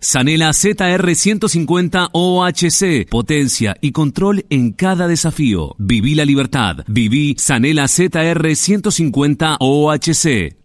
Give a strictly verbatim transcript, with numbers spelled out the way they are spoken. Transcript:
Sanela Z R ciento cincuenta O H C. Potencia y control en cada desafío. Viví la libertad. Viví Sanela Z R ciento cincuenta O H C.